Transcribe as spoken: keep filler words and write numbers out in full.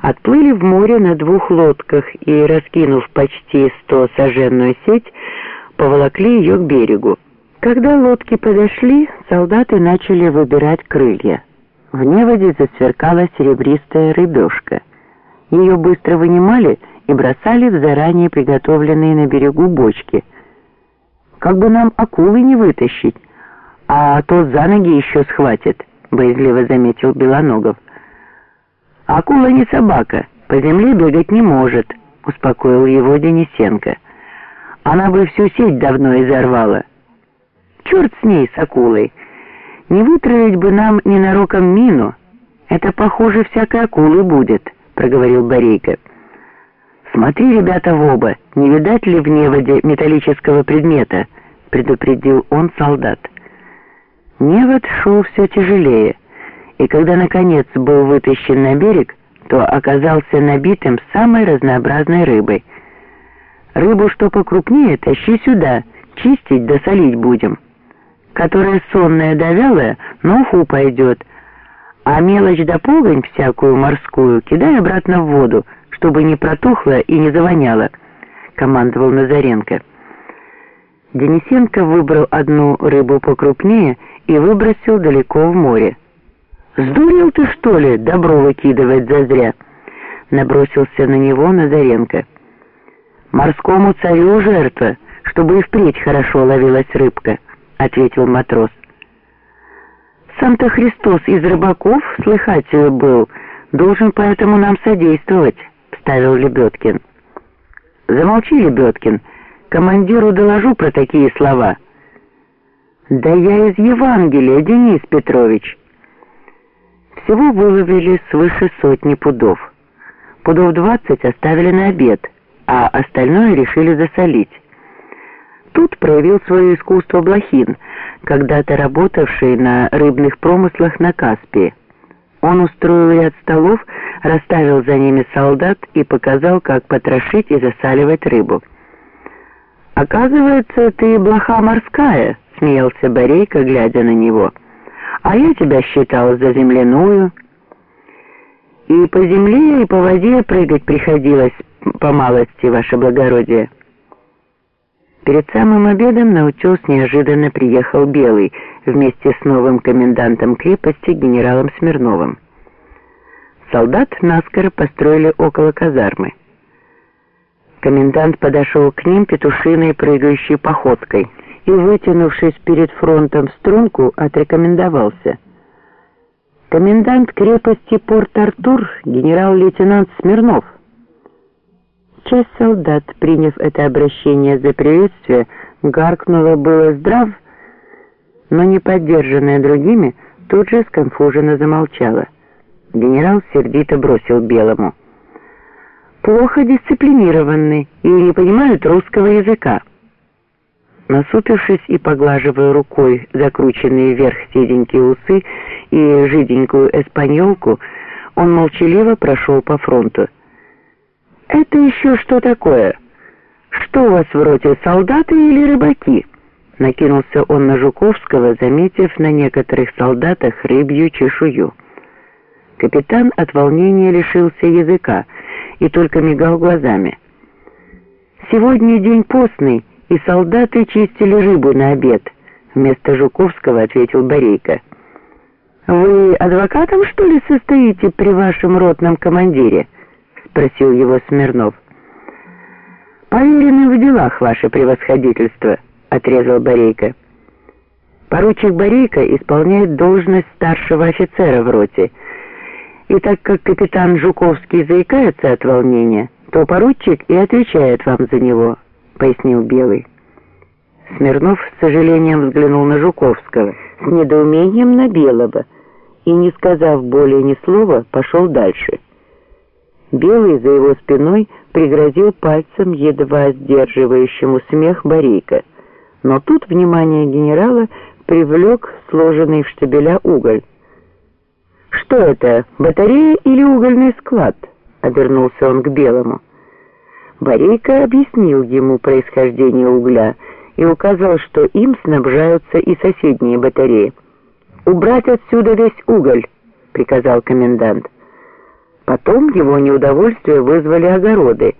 отплыли в море на двух лодках и, раскинув почти стосаженную сеть, поволокли ее к берегу. Когда лодки подошли, солдаты начали выбирать крылья. В неводе засверкала серебристая рыбешка. Ее быстро вынимали и бросали в заранее приготовленные на берегу бочки. «Как бы нам акулы не вытащить, а то за ноги еще схватит», — боязливо заметил Белоногов. «Акула не собака, по земле бегать не может», — успокоил его Денисенко. «Она бы всю сеть давно изорвала». «Черт с ней, с акулой! Не вытравить бы нам ненароком мину. Это, похоже, всякой акулы будет», — проговорил Борейко. «Смотри, ребята, в оба, не видать ли в неводе металлического предмета?» — предупредил он солдат. Невод шел все тяжелее, и когда, наконец, был вытащен на берег, то оказался набитым самой разнообразной рыбой. «Рыбу, что покрупнее, тащи сюда, чистить да солить будем. Которая сонная да вялая, на уху пойдет, а мелочь да погонь всякую морскую кидай обратно в воду, чтобы не протухло и не завоняло», — командовал Назаренко. Денисенко выбрал одну рыбу покрупнее и выбросил далеко в море. «Сдурел ты, что ли, добро выкидывать зазря?» — набросился на него Назаренко. «Морскому царю жертва, чтобы и впредь хорошо ловилась рыбка», — ответил матрос. «Сам-то Христос из рыбаков, слыхать был, должен поэтому нам содействовать», — вставил Лебедкин. «Замолчи, Лебедкин, командиру доложу про такие слова». «Да я из Евангелия, Денис Петрович». Всего выловили свыше сотни пудов. Пудов двадцать оставили на обед, а остальное решили засолить. Тут проявил свое искусство Блохин, когда-то работавший на рыбных промыслах на Каспии. Он устроил ряд столов, расставил за ними солдат и показал, как потрошить и засаливать рыбу. «Оказывается, ты блоха морская», — смеялся Борейко, глядя на него. «А я тебя считал за земляную». «И по земле, и по воде прыгать приходилось по малости, ваше благородие». Перед самым обедом на утес неожиданно приехал Белый вместе с новым комендантом крепости генералом Смирновым. Солдат наскоро построили около казармы. Комендант подошел к ним петушиной прыгающей походкой и, вытянувшись перед фронтом в струнку, отрекомендовался. «Комендант крепости Порт-Артур, генерал-лейтенант Смирнов». Часть солдат, приняв это обращение за приветствие, гаркнула было «здрав», но не поддержанная другими, тут же сконфуженно замолчала. Генерал сердито бросил Белому: «Плохо дисциплинированы и не понимают русского языка». Насупившись и поглаживая рукой закрученные вверх седенькие усы и жиденькую эспаньолку, он молчаливо прошел по фронту. «Это еще что такое? Что у вас в роте, солдаты или рыбаки?» Накинулся он на Жуковского, заметив на некоторых солдатах рыбью чешую. Капитан от волнения лишился языка и только мигал глазами. «Сегодня день постный, и солдаты чистили рыбу на обед», — вместо Жуковского ответил Борейко. «Вы адвокатом, что ли, состоите при вашем ротном командире?» — спросил его Смирнов. «Поверенный в делах, ваше превосходительство», — отрезал Борейко. Поручик Борейко исполняет должность старшего офицера в роте, и так как капитан Жуковский заикается от волнения, то поручик и отвечает вам за него», — пояснил Белый. Смирнов с сожалением взглянул на Жуковского, с недоумением на Белого, и, не сказав более ни слова, пошел дальше. Белый за его спиной пригрозил пальцем едва сдерживающему смех Борейко, но тут внимание генерала привлек сложенный в штабеля уголь. «Что это, батарея или угольный склад?» — обернулся он к Белому. Борейко объяснил ему происхождение угля и указал, что им снабжаются и соседние батареи. «Убрать отсюда весь уголь!» — приказал комендант. Потом его неудовольствие вызвали огороды.